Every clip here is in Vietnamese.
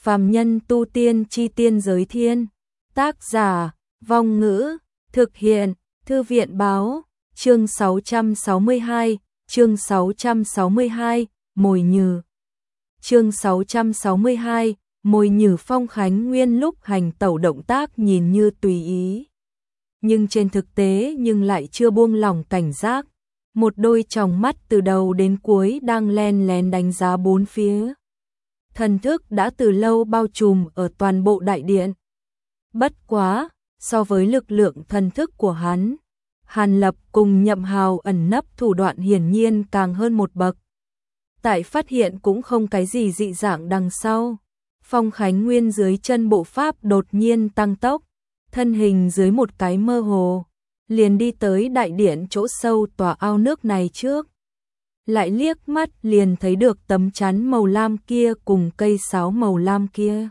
Phàm nhân tu tiên chi tiên giới thiên. Tác giả, Vong Ngữ, thực hiện, Thư viện báo, chương 662, Mồi nhử. Chương 662, Mồi nhử. Phong Khánh Nguyên lúc hành tẩu động tác nhìn như tùy ý, nhưng trên thực tế lại chưa buông lỏng cảnh giác. Một đôi tròng mắt từ đầu đến cuối đang len lén đánh giá bốn phía. Thần thức đã từ lâu bao trùm ở toàn bộ đại điện. Bất quá, so với lực lượng thần thức của hắn, Hàn Lập cùng Nhậm Hào ẩn nấp thủ đoạn hiển nhiên càng hơn một bậc. Tại phát hiện cũng không cái gì dị dạng đằng sau, Phong Khánh Nguyên dưới chân bộ pháp đột nhiên tăng tốc, thân hình dưới một cái mơ hồ, liền đi tới đại điện chỗ sâu tòa ao nước này trước. Lại liếc mắt liền thấy được tấm chắn màu lam kia cùng cây sáo màu lam kia.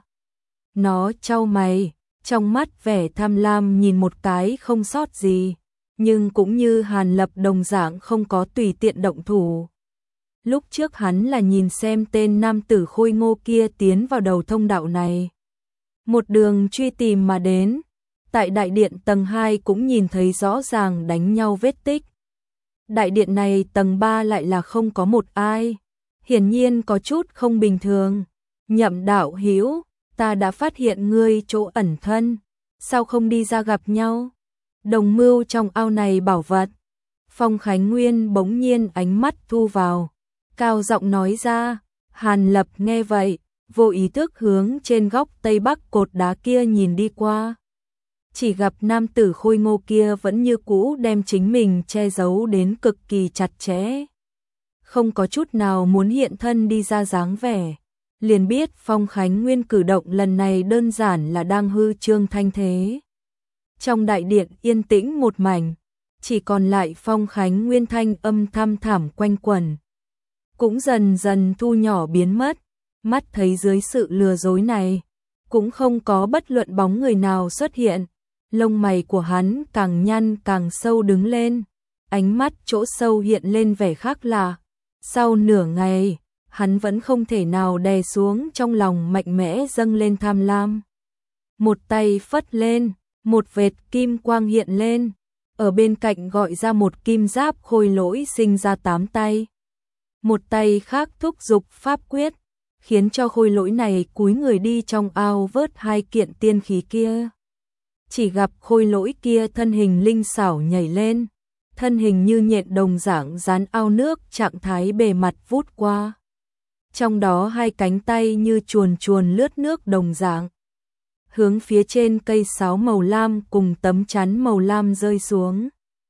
Nó chau mày, trong mắt vẻ tham lam nhìn một cái không sót gì, nhưng cũng như Hàn Lập đồng dạng không có tùy tiện động thủ. Lúc trước hắn là nhìn xem tên nam tử khôi ngô kia tiến vào đầu thông đạo này, một đường truy tìm mà đến. Tại đại điện tầng 2 cũng nhìn thấy rõ ràng đánh nhau vết tích. Đại điện này tầng 3 lại là không có một ai, hiển nhiên có chút không bình thường. Nhậm đạo hữu, ta đã phát hiện ngươi chỗ ẩn thân, sao không đi ra gặp nhau? Đồng mưu trong ao này bảo vật. Phong Khánh Nguyên bỗng nhiên ánh mắt thu vào, cao giọng nói ra. Hàn Lập nghe vậy, vô ý thức hướng trên góc tây bắc cột đá kia nhìn đi qua. Chỉ gặp nam tử khôi ngô kia vẫn như cũ đem chính mình che giấu đến cực kỳ chặt chẽ, không có chút nào muốn hiện thân đi ra dáng vẻ. Liền biết Phong Khánh Nguyên cử động lần này đơn giản là đang hư trương thanh thế. Trong đại điện yên tĩnh một mảnh, chỉ còn lại Phong Khánh Nguyên thanh âm thăm thẳm quanh quẩn, cũng dần dần thu nhỏ biến mất. Mắt thấy dưới sự lừa dối này, cũng không có bất luận bóng người nào xuất hiện. Lông mày của hắn càng nhăn càng sâu đứng lên, ánh mắt chỗ sâu hiện lên vẻ khác lạ. Sau nửa ngày, hắn vẫn không thể nào đè xuống trong lòng mạnh mẽ dâng lên tham lam. Một tay phất lên, một vệt kim quang hiện lên, ở bên cạnh gọi ra một kim giáp khôi lỗi sinh ra 8 tay. Một tay khác thúc giục pháp quyết, khiến cho khôi lỗi này cúi người đi trong ao vớt 2 kiện tiên khí kia. Chỉ gặp khôi lỗi kia thân hình linh xảo nhảy lên, thân hình như nhện đồng dạng dán ao nước trạng thái bề mặt vút qua. Trong đó 2 cánh tay như chuồn chuồn lướt nước đồng dạng, hướng phía trên cây sáo màu lam cùng tấm chắn màu lam rơi xuống.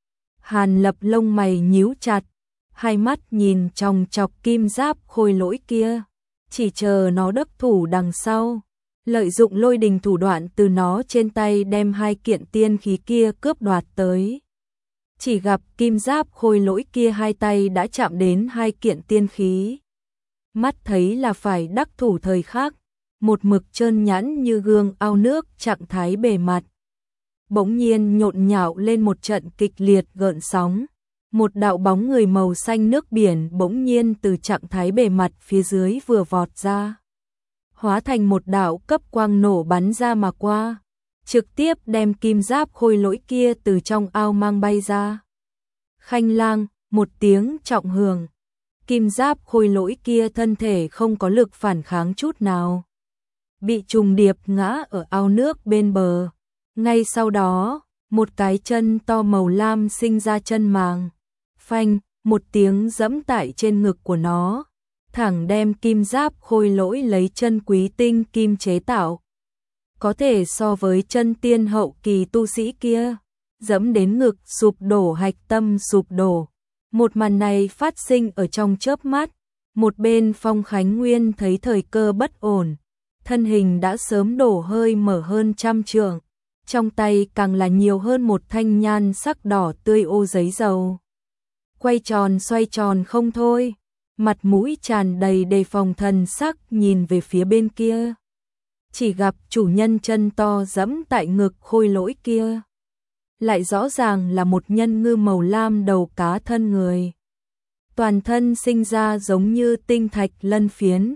Hàn Lập lông mày nhíu chặt, hai mắt nhìn chòng chọc kim giáp khôi lỗi kia, chỉ chờ nó đắc thủ đằng sau, lợi dụng lôi đình thủ đoạn từ nó trên tay đem 2 kiện tiên khí kia cướp đoạt tới. Chỉ gặp kim giáp khôi lỗi kia 2 tay đã chạm đến 2 kiện tiên khí. Mắt thấy là phải đắc thủ thời khắc, một mực trơn nhẵn như gương ao nước trạng thái bề mặt bỗng nhiên nhộn nhạo lên một trận kịch liệt gợn sóng. Một đạo bóng người màu xanh nước biển bỗng nhiên từ trạng thái bề mặt phía dưới vừa vọt ra, hóa thành một đạo cấp quang nổ bắn ra mà qua, trực tiếp đem kim giáp khôi lỗi kia từ trong ao mang bay ra. Khanh lang, một tiếng trọng hưởng, kim giáp khôi lỗi kia thân thể không có lực phản kháng chút nào, bị trùng điệp ngã ở ao nước bên bờ. Ngay sau đó, một cái chân to màu lam sinh ra chân màng, phanh, một tiếng giẫm tại trên ngực của nó, thẳng đem kim giáp khôi lỗi lấy chân quý tinh kim chế tạo, có thể so với chân tiên hậu kỳ tu sĩ kia, giẫm đến ngực sụp đổ, hạch tâm sụp đổ. Một màn này phát sinh ở trong chớp mắt. Một bên Phong Khánh Nguyên thấy thời cơ bất ổn, thân hình đã sớm đổ hơi mở hơn 100 trượng, trong tay càng là nhiều hơn một thanh nhan sắc đỏ tươi ô giấy dầu, quay tròn xoay tròn không thôi, mặt mũi tràn đầy đề phòng thần sắc nhìn về phía bên kia. Chỉ gặp chủ nhân chân to giẫm tại ngực khôi lỗi kia, lại rõ ràng là một nhân ngư màu lam đầu cá thân người, toàn thân sinh ra giống như tinh thạch lân phiến,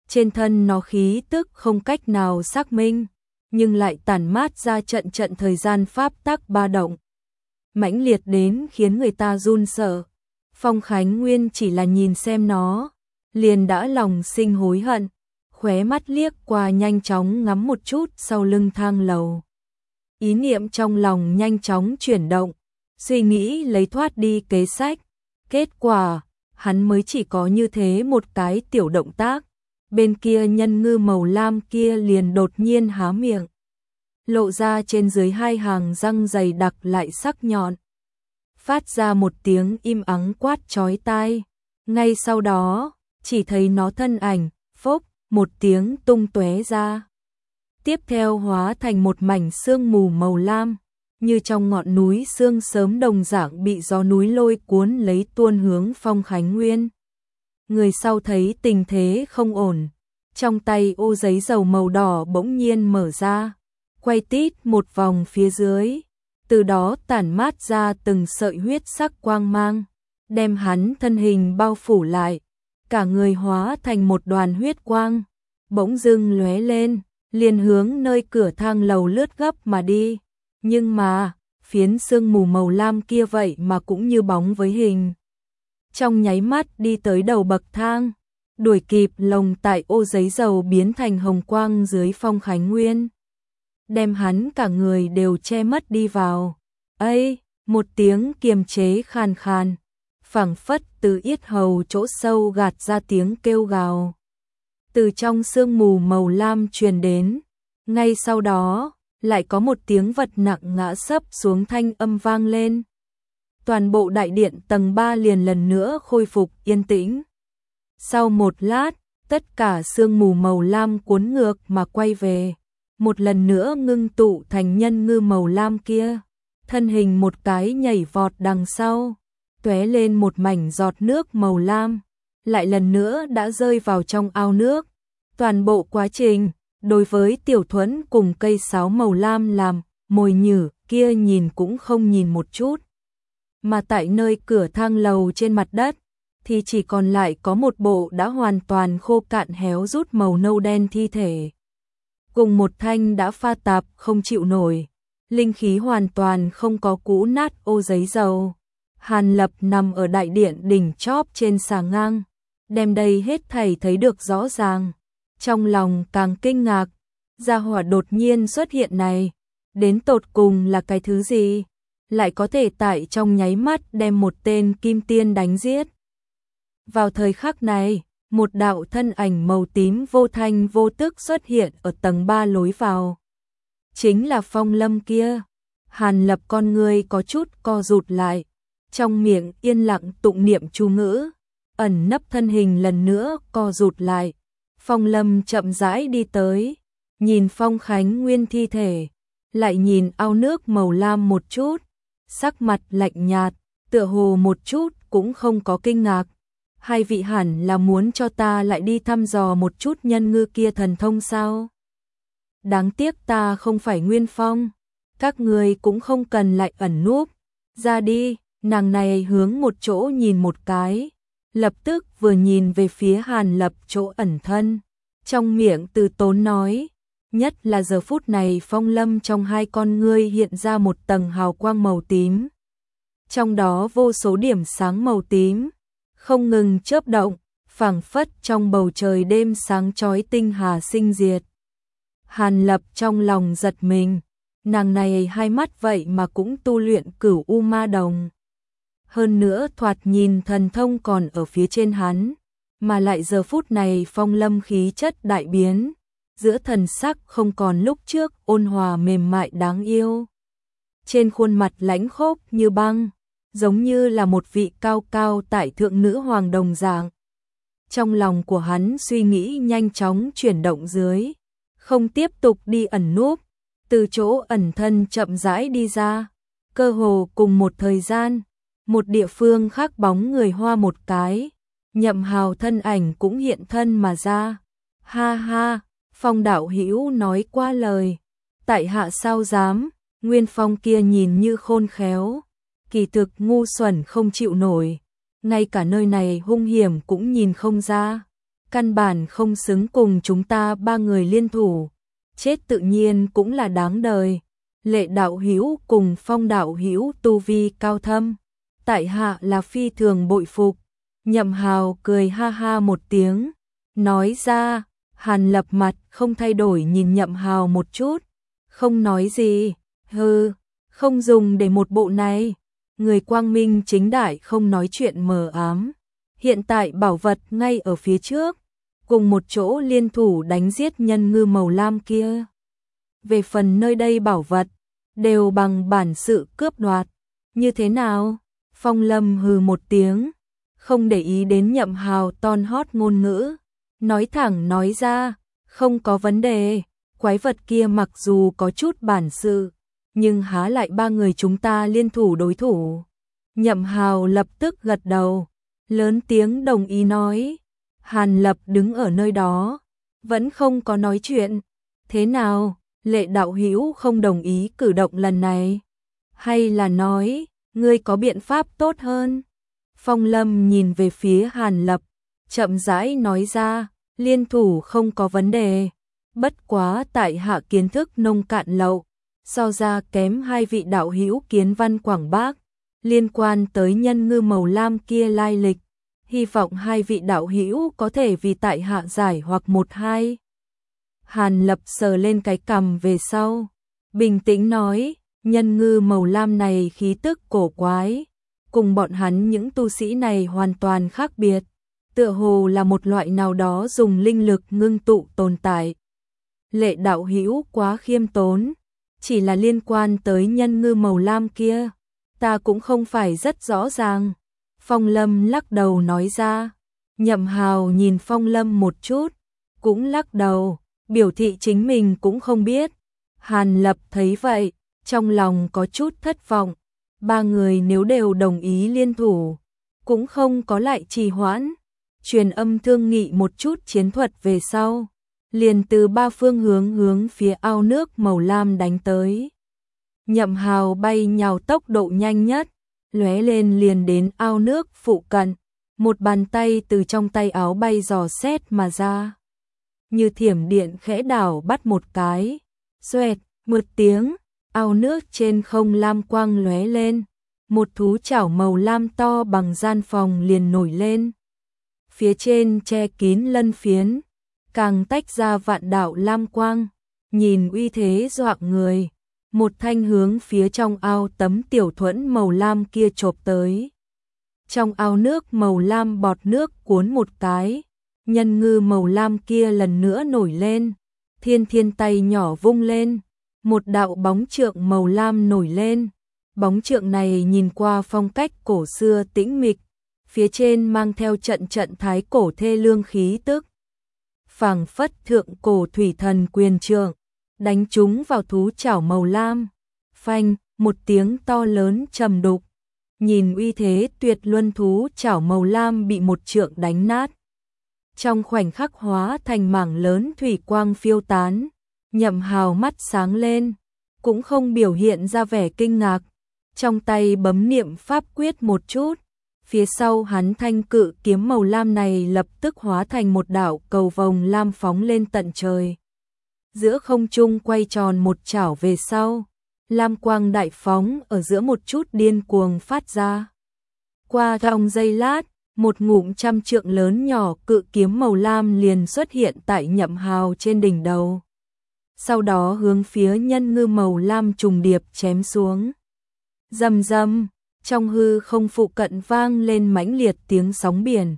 trên thân nó khí tức không cách nào xác minh, nhưng lại tản mát ra trận trận thời gian pháp tắc ba động, mãnh liệt đến khiến người ta run sợ. Phong Khánh Nguyên chỉ là nhìn xem nó, liền đã lòng sinh hối hận, khóe mắt liếc qua nhanh chóng ngắm một chút sau lưng thang lầu. Ý niệm trong lòng nhanh chóng chuyển động, suy nghĩ lấy thoát đi kế sách. Kết quả, hắn mới chỉ có như thế một cái tiểu động tác, bên kia nhân ngư màu lam kia liền đột nhiên há miệng, lộ ra trên dưới hai hàng răng dày đặc lại sắc nhọn, phát ra một tiếng im ắng quát chói tai. Ngay sau đó, chỉ thấy nó thân ảnh, phốc, một tiếng tung tóe ra. Tiếp theo hóa thành một mảnh sương mù màu lam, như trong ngọn núi sương sớm đồng dạng bị gió núi lôi cuốn lấy tuôn hướng Phong Khánh Nguyên. Người sau thấy tình thế không ổn, trong tay ô giấy dầu màu đỏ bỗng nhiên mở ra, quay tít một vòng phía dưới, từ đó tản mát ra từng sợi huyết sắc quang mang, đem hắn thân hình bao phủ lại, cả người hóa thành một đoàn huyết quang, bỗng dưng lóe lên, liền hướng nơi cửa thang lầu lướt gấp mà đi. Nhưng mà, phiến sương mù màu lam kia vậy mà cũng như bóng với hình. Trong nháy mắt đi tới đầu bậc thang, đuổi kịp lồng tại ô giấy dầu biến thành hồng quang dưới Phong Khánh Nguyên, đem hắn cả người đều che mất đi vào. Ây, một tiếng kiềm chế khàn khàn, phảng phất từ yết hầu chỗ sâu gạt ra tiếng kêu gào. Từ trong sương mù màu lam truyền đến, ngay sau đó, lại có một tiếng vật nặng ngã sấp xuống thanh âm vang lên. Toàn bộ đại điện tầng 3 liền lần nữa khôi phục yên tĩnh. Sau một lát, tất cả sương mù màu lam cuốn ngược mà quay về, một lần nữa ngưng tụ thành nhân ngư màu lam kia, thân hình một cái nhảy vọt đằng sau, tóe lên một mảnh giọt nước màu lam, lại lần nữa đã rơi vào trong ao nước. Toàn bộ quá trình, đối với Tiểu Thuẫn cùng cây sáo màu lam làm mồi nhử kia nhìn cũng không nhìn một chút. Mà tại nơi cửa thang lầu trên mặt đất, thì chỉ còn lại có một bộ đã hoàn toàn khô cạn héo rút màu nâu đen thi thể, cùng một thanh đã pha tạp không chịu nổi, linh khí hoàn toàn không có cũ nát ô giấy dầu. Hàn Lập nằm ở đại điện đỉnh chóp trên xà ngang, đem đây hết thảy thấy được rõ ràng, trong lòng càng kinh ngạc, gia hỏa đột nhiên xuất hiện này, đến tột cùng là cái thứ gì, lại có thể tại trong nháy mắt đem một tên kim tiên đánh giết. Vào thời khắc này, một đạo thân ảnh màu tím vô thanh vô tức xuất hiện ở tầng 3 lối vào. Chính là Phong Lâm kia. Hàn Lập con người có chút co rụt lại, trong miệng yên lặng tụng niệm chú ngữ, ẩn nấp thân hình lần nữa co rụt lại. Phong Lâm chậm rãi đi tới, nhìn Phong Khánh Nguyên thi thể, lại nhìn ao nước màu lam một chút, sắc mặt lạnh nhạt, tựa hồ một chút cũng không có kinh ngạc. Hai vị hẳn là muốn cho ta lại đi thăm dò một chút nhân ngư kia thần thông sao? Đáng tiếc ta không phải Nguyên Phong, các người cũng không cần lại ẩn núp, ra đi. Nàng này hướng một chỗ nhìn một cái, lập tức vừa nhìn về phía Hàn Lập chỗ ẩn thân, trong miệng từ tốn nói, nhất là giờ phút này Phong Lâm trong hai con ngươi hiện ra một tầng hào quang màu tím, trong đó vô số điểm sáng màu tím không ngừng chớp động, phảng phất trong bầu trời đêm sáng chói tinh hà sinh diệt. Hàn Lập trong lòng giật mình, nàng này hai mắt vậy mà cũng tu luyện Cửu U Ma Đồng. Hơn nữa thoạt nhìn thần thông còn ở phía trên hắn, mà lại giờ phút này Phong Lâm khí chất đại biến, giữa thần sắc không còn lúc trước ôn hòa mềm mại đáng yêu. Trên khuôn mặt lãnh khốc như băng, giống như là một vị cao cao tại thượng nữ hoàng đồng dạng. Trong lòng của hắn suy nghĩ nhanh chóng chuyển động dưới, không tiếp tục đi ẩn núp, từ chỗ ẩn thân chậm rãi đi ra, cơ hồ cùng một thời gian. Một địa phương khác bóng người hoa một cái, Nhậm Hào thân ảnh cũng hiện thân mà ra. Ha ha, Phong đạo hữu nói qua lời, tại hạ sao dám. Nguyên Phong kia nhìn như khôn khéo, kỳ thực ngu xuẩn không chịu nổi, ngay cả nơi này hung hiểm cũng nhìn không ra. căn bản không xứng cùng chúng ta ba người liên thủ, chết tự nhiên cũng là đáng đời. Lệ đạo hữu cùng Phong đạo hữu tu vi cao thâm, tại hạ là phi thường bội phục. Nhậm Hào cười ha ha một tiếng, nói ra. Hàn Lập mặt không thay đổi nhìn Nhậm Hào một chút, không nói gì. Hừ, không dùng để một bộ này. Người quang minh chính đại không nói chuyện mờ ám. Hiện tại bảo vật ngay ở phía trước, cùng một chỗ liên thủ đánh giết nhân ngư màu lam kia. Về phần nơi đây bảo vật, đều bằng bản sự cướp đoạt. Như thế nào? Phong Lâm hừ một tiếng, không để ý đến Nhậm Hào ton hót ngôn ngữ, nói thẳng nói ra, không có vấn đề, quái vật kia mặc dù có chút bản sự, nhưng há lại ba người chúng ta liên thủ đối thủ. Nhậm Hào lập tức gật đầu, lớn tiếng đồng ý nói. Hàn Lập đứng ở nơi đó, vẫn không có nói chuyện. Thế nào, Lệ đạo hữu không đồng ý cử động lần này? Hay là nói, ngươi có biện pháp tốt hơn? Phong Lâm nhìn về phía Hàn Lập, chậm rãi nói ra, liên thủ không có vấn đề. Bất quá tại hạ kiến thức nông cạn lậu, so ra kém hai vị đạo hữu Kiến Văn Quảng Bác, liên quan tới nhân ngư màu lam kia lai lịch. Hy vọng hai vị đạo hữu có thể vì tại hạ giải hoặc một hai. Hàn Lập sờ lên cái cằm về sau, bình tĩnh nói, nhân ngư màu lam này khí tức cổ quái, cùng bọn hắn những tu sĩ này hoàn toàn khác biệt, tựa hồ là một loại nào đó dùng linh lực ngưng tụ tồn tại. Lệ đạo hữu quá khiêm tốn, chỉ là liên quan tới nhân ngư màu lam kia, ta cũng không phải rất rõ ràng. Phong Lâm lắc đầu nói ra. Nhậm Hào nhìn Phong Lâm một chút, cũng lắc đầu, biểu thị chính mình cũng không biết. Hàn Lập thấy vậy, trong lòng có chút thất vọng. Ba người nếu đều đồng ý liên thủ, cũng không có lại trì hoãn. Truyền âm thương nghị một chút chiến thuật về sau, liền từ ba phương hướng phía ao nước màu lam đánh tới. Nhậm Hào bay nhào tốc độ nhanh nhất, lóe lên liền đến ao nước phụ cận, một bàn tay từ trong tay áo bay dò xét mà ra. Như thiểm điện khẽ đảo bắt một cái, xoẹt, một tiếng, ao nước trên không lam quang lóe lên, một thú chảo màu lam to bằng gian phòng liền nổi lên. Phía trên che kín lân phiến, càng tách ra vạn đạo lam quang, nhìn uy thế dọa người. Một thanh hướng phía trong ao tấm tiểu thuẫn màu lam kia chộp tới. Trong ao nước màu lam bọt nước cuốn một cái, nhân ngư màu lam kia lần nữa nổi lên, thiên tay nhỏ vung lên, một đạo bóng trượng màu lam nổi lên. Bóng trượng này nhìn qua phong cách cổ xưa tĩnh mịch, phía trên mang theo trận thái cổ thê lương khí tức. Phảng phất thượng cổ thủy thần quyền trượng, đánh trúng vào thú chảo màu lam. Phanh, một tiếng to lớn trầm đục. Nhìn uy thế tuyệt luân thú chảo màu lam bị một trượng đánh nát. Trong khoảnh khắc hóa thành mảng lớn thủy quang phiêu tán. Nhậm Hào mắt sáng lên, cũng không biểu hiện ra vẻ kinh ngạc. Trong tay bấm niệm pháp quyết một chút. Phía sau hắn thanh cự kiếm màu lam này lập tức hóa thành một đạo cầu vồng lam phóng lên tận trời. Giữa không trung quay tròn một chảo về sau, lam quang đại phóng ở giữa một chút điên cuồng phát ra. Qua trong giây lát, một ngụm trăm trượng lớn nhỏ cự kiếm màu lam liền xuất hiện tại Nhậm Hào trên đỉnh đầu. Sau đó hướng phía nhân ngư màu lam trùng điệp chém xuống. Rầm rầm, trong hư không phụ cận vang lên mãnh liệt tiếng sóng biển.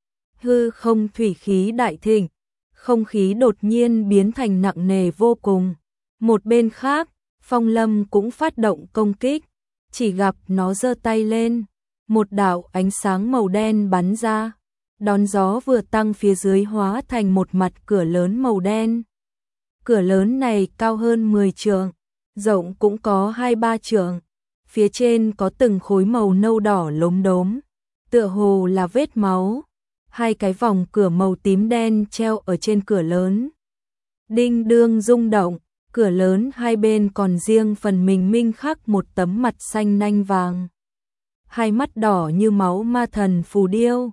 Hư không thủy khí đại thịnh, không khí đột nhiên biến thành nặng nề vô cùng. Một bên khác, Phong Lâm cũng phát động công kích, chỉ gặp nó giơ tay lên, một đạo ánh sáng màu đen bắn ra, đón gió vừa tăng phía dưới hóa thành một mặt cửa lớn màu đen. Cửa lớn này cao hơn 10 trượng, rộng cũng có 2-3 trượng, phía trên có từng khối màu nâu đỏ lốm đốm, tựa hồ là vết máu. Hai cái vòng cửa màu tím đen treo ở trên cửa lớn. Đinh đương rung động, cửa lớn hai bên còn riêng phần mình minh khắc một tấm mặt xanh nanh vàng. Hai mắt đỏ như máu ma thần phù điêu,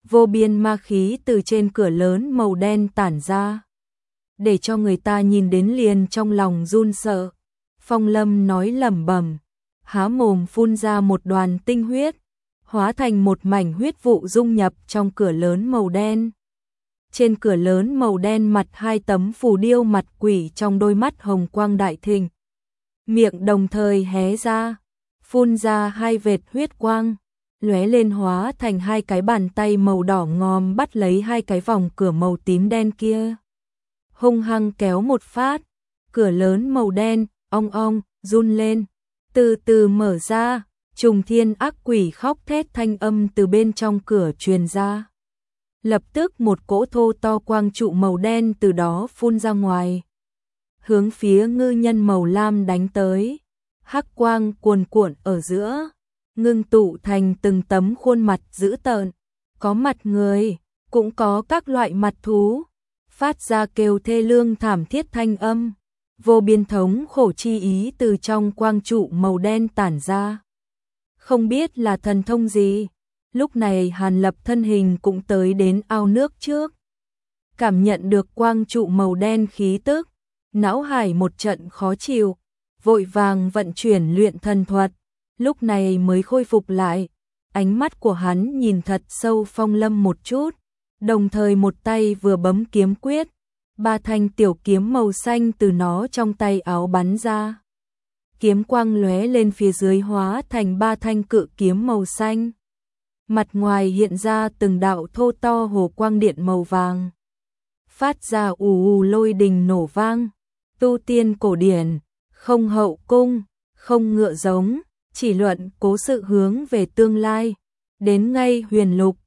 vô biên ma khí từ trên cửa lớn màu đen tản ra, để cho người ta nhìn đến liền trong lòng run sợ. Phong Lâm nói lẩm bẩm, há mồm phun ra một đoàn tinh huyết, hóa thành một mảnh huyết vụ dung nhập trong cửa lớn màu đen. Trên cửa lớn màu đen mặt hai tấm phù điêu mặt quỷ trong đôi mắt hồng quang đại thịnh. Miệng đồng thời hé ra, phun ra hai vệt huyết quang, lóe lên hóa thành hai cái bàn tay màu đỏ ngòm bắt lấy hai cái vòng cửa màu tím đen kia. Hung hăng kéo một phát, cửa lớn màu đen, ong ong, run lên, từ từ mở ra, trùng thiên ác quỷ khóc thét thanh âm từ bên trong cửa truyền ra. Lập tức một cỗ thô to quang trụ màu đen từ đó phun ra ngoài, hướng phía ngư nhân màu lam đánh tới. Hắc quang cuồn cuộn ở giữa, ngưng tụ thành từng tấm khuôn mặt dữ tợn, có mặt người, cũng có các loại mặt thú, phát ra kêu thê lương thảm thiết thanh âm. Vô biên thống khổ chi ý từ trong quang trụ màu đen tản ra. Không biết là thần thông gì, lúc này Hàn Lập thân hình cũng tới đến ao nước trước. Cảm nhận được quang trụ màu đen khí tức, não hải một trận khó chịu, vội vàng vận chuyển luyện thần thuật, lúc này mới khôi phục lại. Ánh mắt của hắn nhìn thật sâu Phong Lâm một chút, đồng thời một tay vừa bấm kiếm quyết, ba thanh tiểu kiếm màu xanh từ nó trong tay áo bắn ra. Kiếm quang lóe lên phía dưới hóa thành ba thanh cự kiếm màu xanh. Mặt ngoài hiện ra từng đạo thô to hồ quang điện màu vàng, phát ra ù ù lôi đình nổ vang. Tu tiên cổ điển, không hậu cung, không ngựa giống, chỉ luận cố sự hướng về tương lai, đến ngay huyền lục,